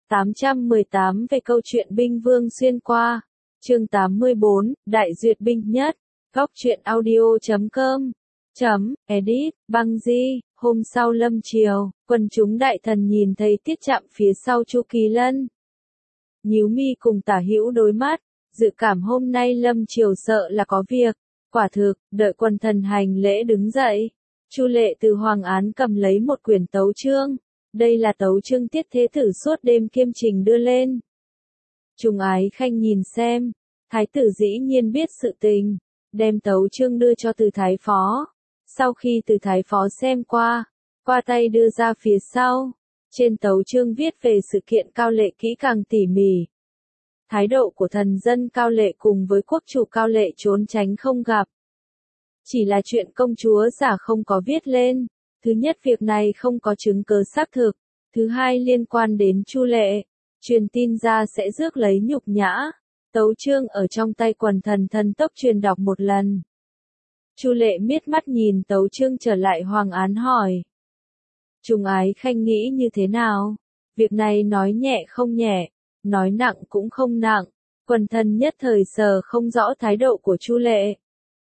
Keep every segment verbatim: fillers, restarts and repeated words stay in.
tám trăm mười tám về câu chuyện binh vương xuyên qua. Chương tám mươi bốn, Đại duyệt binh nhất. Góc truyện audio chấm com. Chấm, edit, băng di. Hôm sau lâm chiều, quần chúng đại thần nhìn thấy Tiết Trạm phía sau Chu Kỳ Lân. Nhíu mi cùng Tả Hữu đối mắt, dự cảm hôm nay lâm chiều sợ là có việc. Quả thực, đợi quần thần hành lễ đứng dậy. Chu Lệ từ hoàng án cầm lấy một quyển tấu chương. Đây là tấu chương Tiết Thế Tử suốt đêm kiêm trình đưa lên. Trùng Ái Khanh nhìn xem, thái tử dĩ nhiên biết sự tình, đem tấu chương đưa cho Từ Thái Phó. Sau khi Từ Thái Phó xem qua, qua tay đưa ra phía sau, trên tấu chương viết về sự kiện Cao Lệ kỹ càng tỉ mỉ. Thái độ của thần dân Cao Lệ cùng với quốc chủ Cao Lệ trốn tránh không gặp. Chỉ là chuyện công chúa giả không có viết lên. Thứ nhất, việc này không có chứng cứ xác thực. Thứ hai, liên quan đến Chu Lệ, truyền tin ra sẽ rước lấy nhục nhã. Tấu chương ở trong tay quần thần thần tốc truyền đọc một lần. Chu Lệ miết mắt nhìn tấu chương trở lại hoàng án hỏi. Trùng Ái Khanh nghĩ như thế nào? Việc này nói nhẹ không nhẹ, nói nặng cũng không nặng. Quần thần nhất thời sờ không rõ thái độ của Chu Lệ.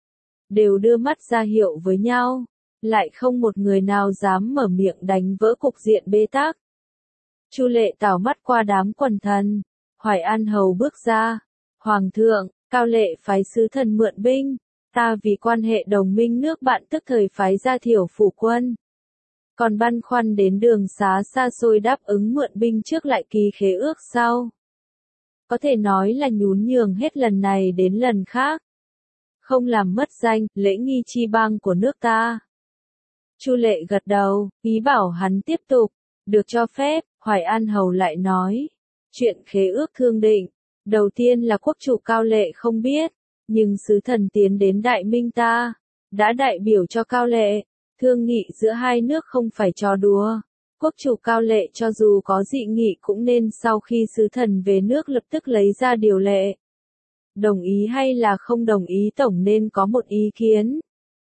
Đều đưa mắt ra hiệu với nhau. Lại không một người nào dám mở miệng đánh vỡ cục diện bế tắc. Chu Lệ tảo mắt qua đám quần thần. Hoài An Hầu bước ra. Hoàng thượng, Cao Lệ phái sứ thần mượn binh. Ta vì quan hệ đồng minh nước bạn tức thời phái ra Thiểu Phủ quân. Còn băn khoăn đến đường xá xa xôi đáp ứng mượn binh trước lại ký khế ước sau. Có thể nói là nhún nhường hết lần này đến lần khác. Không làm mất danh, lễ nghi chi bang của nước ta. Chu Lệ gật đầu, ý bảo hắn tiếp tục. Được cho phép, Hoài An Hầu lại nói. Chuyện khế ước thương định. Đầu tiên là quốc chủ Cao Lệ không biết. Nhưng sứ thần tiến đến Đại Minh ta. Đã đại biểu cho Cao Lệ. Thương nghị giữa hai nước không phải trò đùa. Quốc chủ Cao Lệ cho dù có dị nghị cũng nên sau khi sứ thần về nước lập tức lấy ra điều lệ. Đồng ý hay là không đồng ý tổng nên có một ý kiến.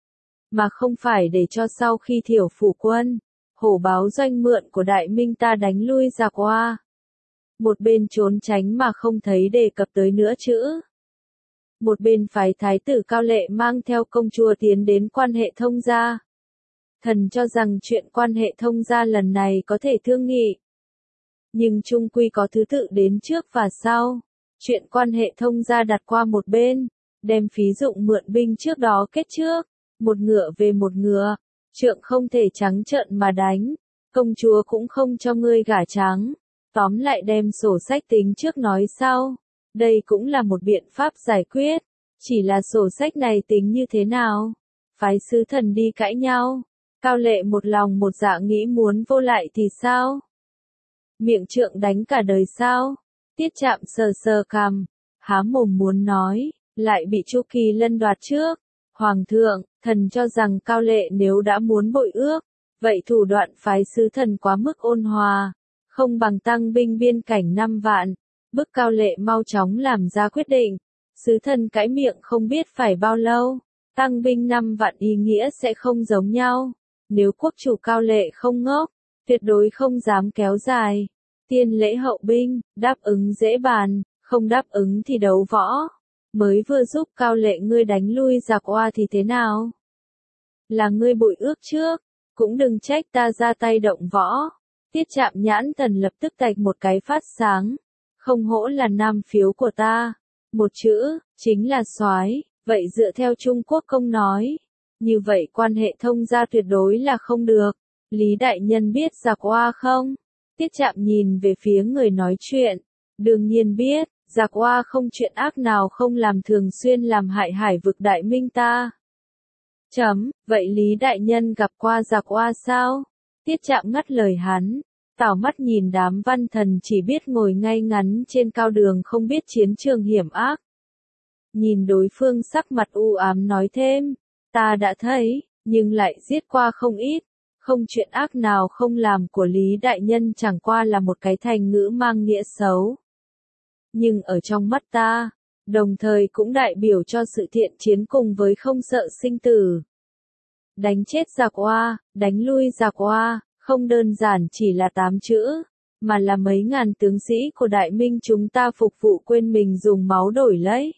Mà không phải để cho sau khi Thiểu Phủ quân, hổ báo doanh mượn của Đại Minh ta đánh lui ra qua. Một bên trốn tránh mà không thấy đề cập tới nữa chữ. Một bên phái thái tử Cao Lệ mang theo công chúa tiến đến quan hệ thông gia. Thần cho rằng chuyện quan hệ thông gia lần này có thể thương nghị. Nhưng chung quy có thứ tự đến trước và sau. Chuyện quan hệ thông gia đặt qua một bên. Đem phí dụng mượn binh trước đó kết trước. Một ngựa về một ngựa. Trượng không thể trắng trợn mà đánh. Công chúa cũng không cho ngươi gả trắng. Tóm lại đem sổ sách tính trước nói sau. Đây cũng là một biện pháp giải quyết. Chỉ là sổ sách này tính như thế nào? Phái sứ thần đi cãi nhau. Cao Lệ một lòng một dạ nghĩ muốn vô lại thì sao? Miệng trượng đánh cả đời sao? Tiết Trạm sờ sờ cằm, há mồm muốn nói, lại bị Chu Kỳ Lân đoạt trước. Hoàng thượng, thần cho rằng Cao Lệ nếu đã muốn bội ước, vậy thủ đoạn phái sứ thần quá mức ôn hòa, không bằng tăng binh biên cảnh năm vạn, bức Cao Lệ mau chóng làm ra quyết định. Sứ thần cãi miệng không biết phải bao lâu, tăng binh năm vạn ý nghĩa sẽ không giống nhau. Nếu quốc chủ Cao Lệ không ngốc, tuyệt đối không dám kéo dài. Tiên lễ hậu binh, đáp ứng dễ bàn, không đáp ứng thì đấu võ. Mới vừa giúp Cao Lệ ngươi đánh lui giặc oa thì thế nào? Là ngươi bội ước trước, cũng đừng trách ta ra tay động võ. Tiết Trạm nhãn thần lập tức tạch một cái phát sáng. Không hổ là nam phiếu của ta. Một chữ, chính là soái. Vậy dựa theo Trung Quốc công nói. Như vậy quan hệ thông gia tuyệt đối là không được. Lý đại nhân biết giặc oa không? Tiết Trạm nhìn về phía người nói chuyện. Đương nhiên biết, giặc oa không chuyện ác nào không làm thường xuyên làm hại hải vực Đại Minh ta. Chấm, vậy Lý đại nhân gặp qua giặc oa sao? Tiết Trạm ngắt lời hắn. Tảo mắt nhìn đám văn thần chỉ biết ngồi ngay ngắn trên cao đường không biết chiến trường hiểm ác. Nhìn đối phương sắc mặt u ám nói thêm. Ta đã thấy, nhưng lại giết qua không ít. Không chuyện ác nào không làm của Lý đại nhân chẳng qua là một cái thành ngữ mang nghĩa xấu. Nhưng ở trong mắt ta, đồng thời cũng đại biểu cho sự thiện chiến cùng với không sợ sinh tử. Đánh chết giặc oa, đánh lui giặc oa, không đơn giản chỉ là tám chữ. mà là mấy ngàn tướng sĩ của Đại Minh chúng ta phục vụ quên mình dùng máu đổi lấy.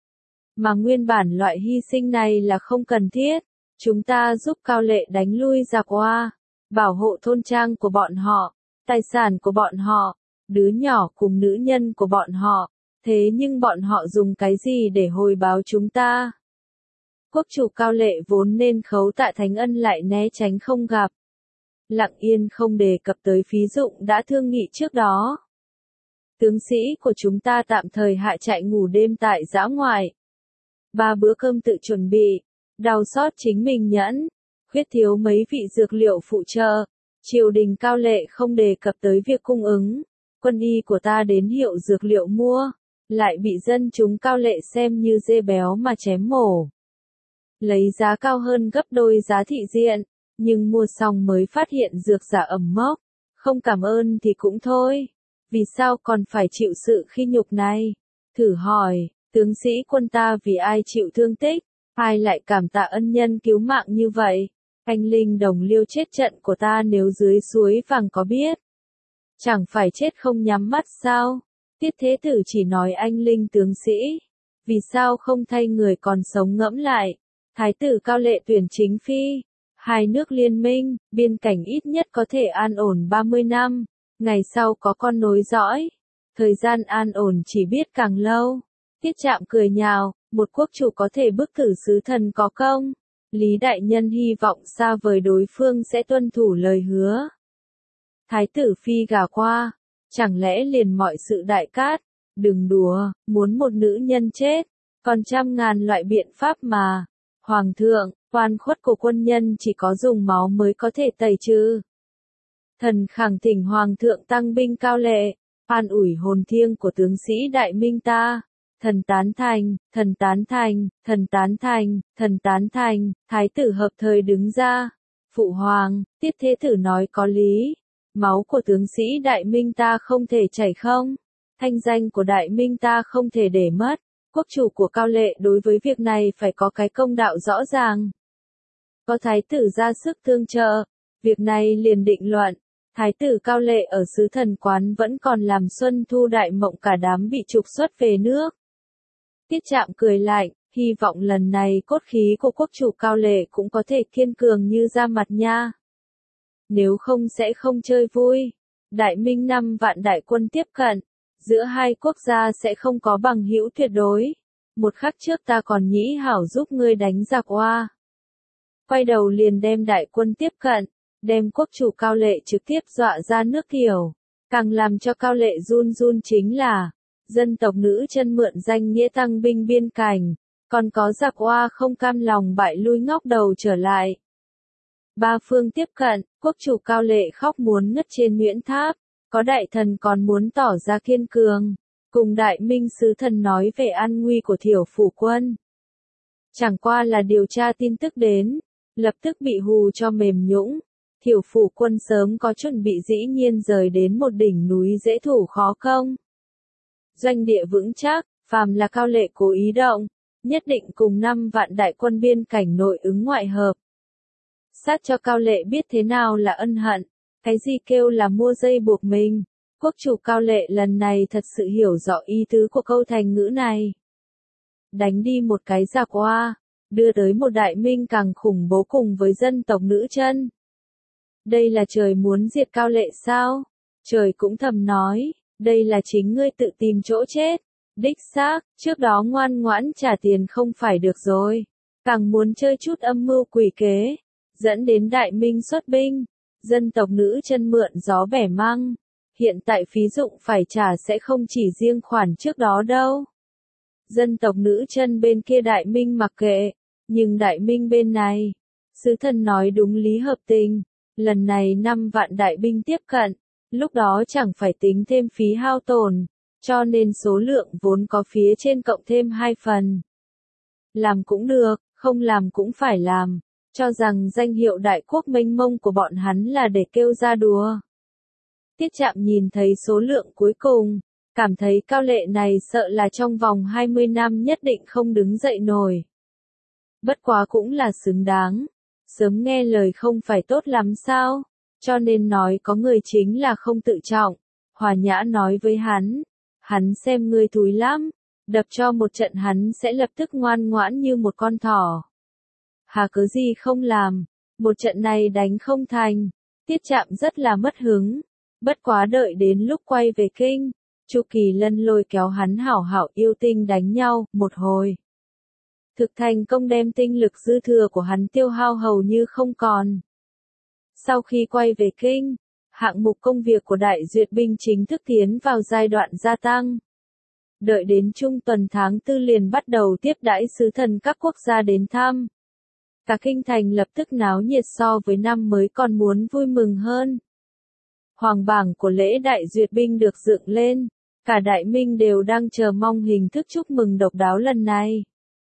Mà nguyên bản loại hy sinh này là không cần thiết, chúng ta giúp Cao Lệ đánh lui giặc Hoa, bảo hộ thôn trang của bọn họ, tài sản của bọn họ, đứa nhỏ cùng nữ nhân của bọn họ, thế nhưng bọn họ dùng cái gì để hồi báo chúng ta? Quốc chủ Cao Lệ vốn nên khấu tạ Thánh Ân lại né tránh không gặp. Lặng yên không đề cập tới phí dụng đã thương nghị trước đó. Tướng sĩ của chúng ta tạm thời hạ trại ngủ đêm tại dã ngoại. Ba bữa cơm tự chuẩn bị, đau xót chính mình nhẫn, khuyết thiếu mấy vị dược liệu phụ trợ. Triều đình Cao Lệ không đề cập tới việc cung ứng, quân y của ta đến hiệu dược liệu mua, lại bị dân chúng Cao Lệ xem như dê béo mà chém mổ. Lấy giá cao hơn gấp đôi giá thị diện, nhưng mua xong mới phát hiện dược giả ẩm mốc, không cảm ơn thì cũng thôi. Vì sao còn phải chịu sự khi nhục này? Thử hỏi, tướng sĩ quân ta vì ai chịu thương tích, ai lại cảm tạ ân nhân cứu mạng như vậy? Anh linh đồng liêu chết trận của ta nếu dưới suối vàng có biết, chẳng phải chết không nhắm mắt sao? Tiết Thế Tử chỉ nói anh linh tướng sĩ, vì sao không thay người còn sống ngẫm lại? Thái tử Cao Lệ tuyển chính phi, hai nước liên minh, biên cảnh ít nhất có thể an ổn ba mươi năm, ngày sau có con nối dõi, thời gian an ổn chỉ biết càng lâu. Tiết Trạm cười nhào, một quốc chủ có thể bức tử sứ thần có công. Lý đại nhân hy vọng xa vời đối phương sẽ tuân thủ lời hứa. Thái tử phi gà qua, chẳng lẽ liền mọi sự đại cát? Đừng đùa, muốn một nữ nhân chết, còn trăm ngàn loại biện pháp mà. Hoàng thượng, oan khuất của quân nhân chỉ có dùng máu mới có thể tẩy trừ. Thần khẳng thỉnh Hoàng thượng tăng binh Cao Lệ, an ủi hồn thiêng của tướng sĩ Đại Minh ta. Thần tán thành, thần tán thành, thần tán thành, thần tán thành. Thái tử hợp thời đứng ra. Phụ hoàng, Tiết Thế Tử nói có lý. Máu của tướng sĩ Đại Minh ta không thể chảy không. Thanh danh của Đại Minh ta không thể để mất. Quốc chủ của Cao Lệ đối với việc này phải có cái công đạo rõ ràng. Có thái tử ra sức thương trợ, việc này liền định luận. Thái tử Cao Lệ ở xứ Thần Quán vẫn còn làm xuân thu đại mộng cả đám bị trục xuất về nước. Tiết Trạm cười lạnh, hy vọng lần này cốt khí của quốc chủ Cao Lệ cũng có thể kiên cường như da mặt nha. Nếu không sẽ không chơi vui. Đại Minh năm vạn đại quân tiếp cận, giữa hai quốc gia sẽ không có bằng hữu tuyệt đối. Một khắc trước ta còn nhĩ hảo giúp ngươi đánh giặc Hoa. Quay đầu liền đem đại quân tiếp cận, đem quốc chủ Cao Lệ trực tiếp dọa ra nước Kiều. Càng làm cho Cao Lệ run run chính là, dân tộc nữ chân mượn danh nghĩa tăng binh biên cảnh, còn có giặc Hoa không cam lòng bại lui ngóc đầu trở lại. Ba phương tiếp cận, quốc chủ Cao Lệ khóc muốn ngất trên Nguyễn Tháp, có đại thần còn muốn tỏ ra kiên cường, cùng Đại Minh sứ thần nói về an nguy của Thiểu Phủ quân. Chẳng qua là điều tra tin tức đến, lập tức bị hù cho mềm nhũn. Thiểu Phủ quân sớm có chuẩn bị dĩ nhiên rời đến một đỉnh núi dễ thủ khó công. Doanh địa vững chắc, phàm là Cao Lệ cố ý động, nhất định cùng năm vạn đại quân biên cảnh nội ứng ngoại hợp. Sát cho Cao Lệ biết thế nào là ân hận, cái gì kêu là mua dây buộc mình. Quốc chủ Cao Lệ lần này thật sự hiểu rõ ý tứ của câu thành ngữ này. Đánh đi một cái giặc Hoa, đưa tới một Đại Minh càng khủng bố cùng với dân tộc nữ chân. Đây là trời muốn diệt Cao Lệ sao? Trời cũng thầm nói, đây là chính ngươi tự tìm chỗ chết. Đích xác, trước đó ngoan ngoãn trả tiền không phải được rồi. Càng muốn chơi chút âm mưu quỷ kế, dẫn đến Đại Minh xuất binh. Dân tộc nữ chân mượn gió bẻ măng. Hiện tại phí dụng phải trả sẽ không chỉ riêng khoản trước đó đâu. Dân tộc nữ chân bên kia Đại Minh mặc kệ, nhưng Đại Minh bên này, sứ thần nói đúng lý hợp tình, lần này năm vạn đại binh tiếp cận, lúc đó chẳng phải tính thêm phí hao tổn, cho nên số lượng vốn có phía trên cộng thêm hai phần. Làm cũng được, không làm cũng phải làm, cho rằng danh hiệu đại quốc mênh mông của bọn hắn là để kêu ra đùa. Tiết Trạm nhìn thấy số lượng cuối cùng, cảm thấy Cao Lệ này sợ là trong vòng hai mươi năm nhất định không đứng dậy nổi. Bất quá cũng là xứng đáng, sớm nghe lời không phải tốt lắm sao, cho nên nói có người chính là không tự trọng, Hòa Nhã nói với hắn, hắn xem ngươi thúi lắm, đập cho một trận hắn sẽ lập tức ngoan ngoãn như một con thỏ. Hà cớ gì không làm, một trận này đánh không thành. Tiết Trạm rất là mất hứng, bất quá đợi đến lúc quay về kinh, Chu Kỳ Lân lôi kéo hắn hảo hảo yêu tinh đánh nhau, một hồi. Thực thành công đem tinh lực dư thừa của hắn tiêu hao hầu như không còn. Sau khi quay về kinh, hạng mục công việc của Đại Duyệt binh chính thức tiến vào giai đoạn gia tăng. Đợi đến trung tuần tháng tư liền bắt đầu tiếp đãi sứ thần các quốc gia đến thăm. Cả kinh thành lập tức náo nhiệt so với năm mới còn muốn vui mừng hơn. Hoàng bảng của lễ Đại Duyệt binh được dựng lên, cả Đại Minh đều đang chờ mong hình thức chúc mừng độc đáo lần này.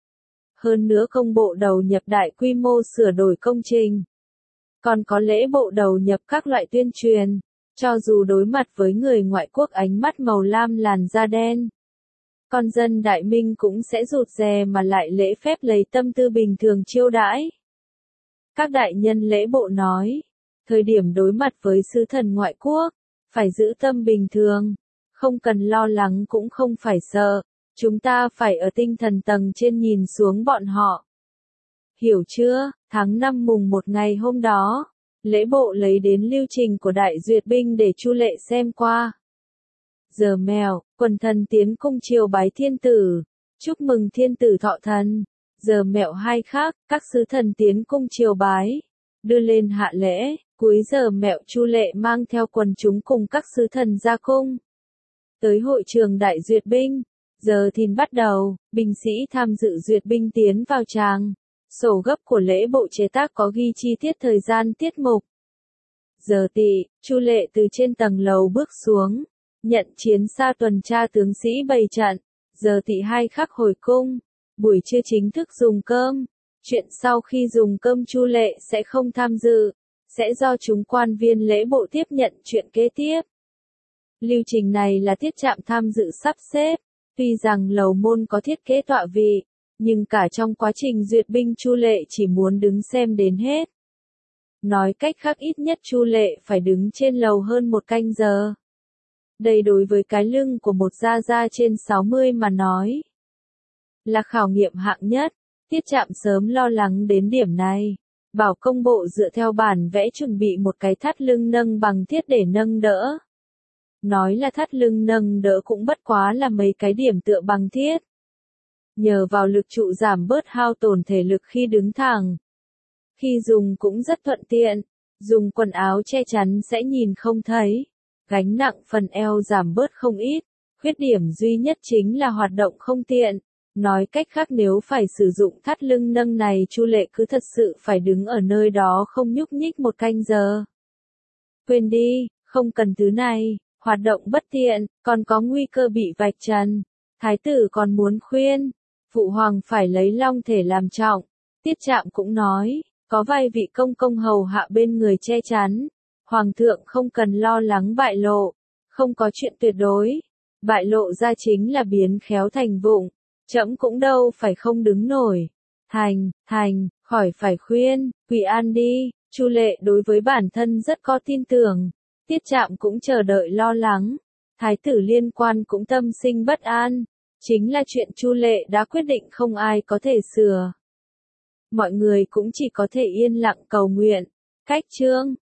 Hơn nữa công bộ đầu nhập đại quy mô sửa đổi công trình. Còn có lễ bộ đầu nhập các loại tuyên truyền, cho dù đối mặt với người ngoại quốc ánh mắt màu lam làn da đen. Con dân Đại Minh cũng sẽ rụt rè mà lại lễ phép lấy tâm tư bình thường chiêu đãi. Các đại nhân lễ bộ nói, thời điểm đối mặt với sứ thần ngoại quốc, phải giữ tâm bình thường, không cần lo lắng cũng không phải sợ, chúng ta phải ở tinh thần tầng trên nhìn xuống bọn họ. Hiểu chưa? Tháng năm mùng một ngày hôm đó, lễ bộ lấy đến lưu trình của Đại Duyệt binh để Chu Lệ xem qua. Giờ mèo, quần thần tiến cung triều bái thiên tử, chúc mừng thiên tử thọ thần. Giờ mẹo hai khác, các sứ thần tiến cung triều bái, đưa lên hạ lễ, cuối giờ mẹo Chu Lệ mang theo quần chúng cùng các sứ thần ra cung. Tới hội trường Đại Duyệt binh, giờ thìn bắt đầu, binh sĩ tham dự duyệt binh tiến vào tràng. Sổ gấp của lễ bộ chế tác có ghi chi tiết thời gian tiết mục. Giờ tỵ, Chu Lệ từ trên tầng lầu bước xuống, nhận chiến xa tuần tra tướng sĩ bày trận. Giờ tỵ hai khắc hồi cung, buổi trưa chính thức dùng cơm. Chuyện sau khi dùng cơm Chu Lệ sẽ không tham dự, sẽ do chúng quan viên lễ bộ tiếp nhận chuyện kế tiếp. Lưu trình này là Tiết Trạm tham dự sắp xếp, tuy rằng lầu môn có thiết kế tọa vị, nhưng cả trong quá trình duyệt binh Chu Lệ chỉ muốn đứng xem đến hết. Nói cách khác ít nhất Chu Lệ phải đứng trên lầu hơn một canh giờ. Đây đối với cái lưng của một gia gia trên sáu mươi mà nói, là khảo nghiệm hạng nhất. Tiết Trạm sớm lo lắng đến điểm này, bảo công bộ dựa theo bản vẽ chuẩn bị một cái thắt lưng nâng bằng thiết để nâng đỡ. Nói là thắt lưng nâng đỡ cũng bất quá là mấy cái điểm tựa bằng thiết. Nhờ vào lực trụ giảm bớt hao tổn thể lực khi đứng thẳng. Khi dùng cũng rất thuận tiện, dùng quần áo che chắn sẽ nhìn không thấy. Gánh nặng phần eo giảm bớt không ít, khuyết điểm duy nhất chính là hoạt động không tiện. Nói cách khác nếu phải sử dụng thắt lưng nâng này Chu Lệ cứ thật sự phải đứng ở nơi đó không nhúc nhích một canh giờ. Quên đi, không cần thứ này, hoạt động bất tiện, còn có nguy cơ bị vạch trần. Thái tử còn muốn khuyên, phụ hoàng phải lấy long thể làm trọng. Tiết Trạm cũng nói, có vài vị công công hầu hạ bên người che chắn. Hoàng thượng không cần lo lắng bại lộ, không có chuyện tuyệt đối. Bại lộ ra chính là biến khéo thành vụng. Trẫm cũng đâu phải không đứng nổi. Thành, thành, khỏi phải khuyên, Quỳ an đi. Chu Lệ đối với bản thân rất có tin tưởng. Tiết Trạm cũng chờ đợi lo lắng. Thái tử liên quan cũng tâm sinh bất an. Chính là chuyện Chu Lệ đã quyết định không ai có thể sửa. Mọi người cũng chỉ có thể yên lặng cầu nguyện. Cách chương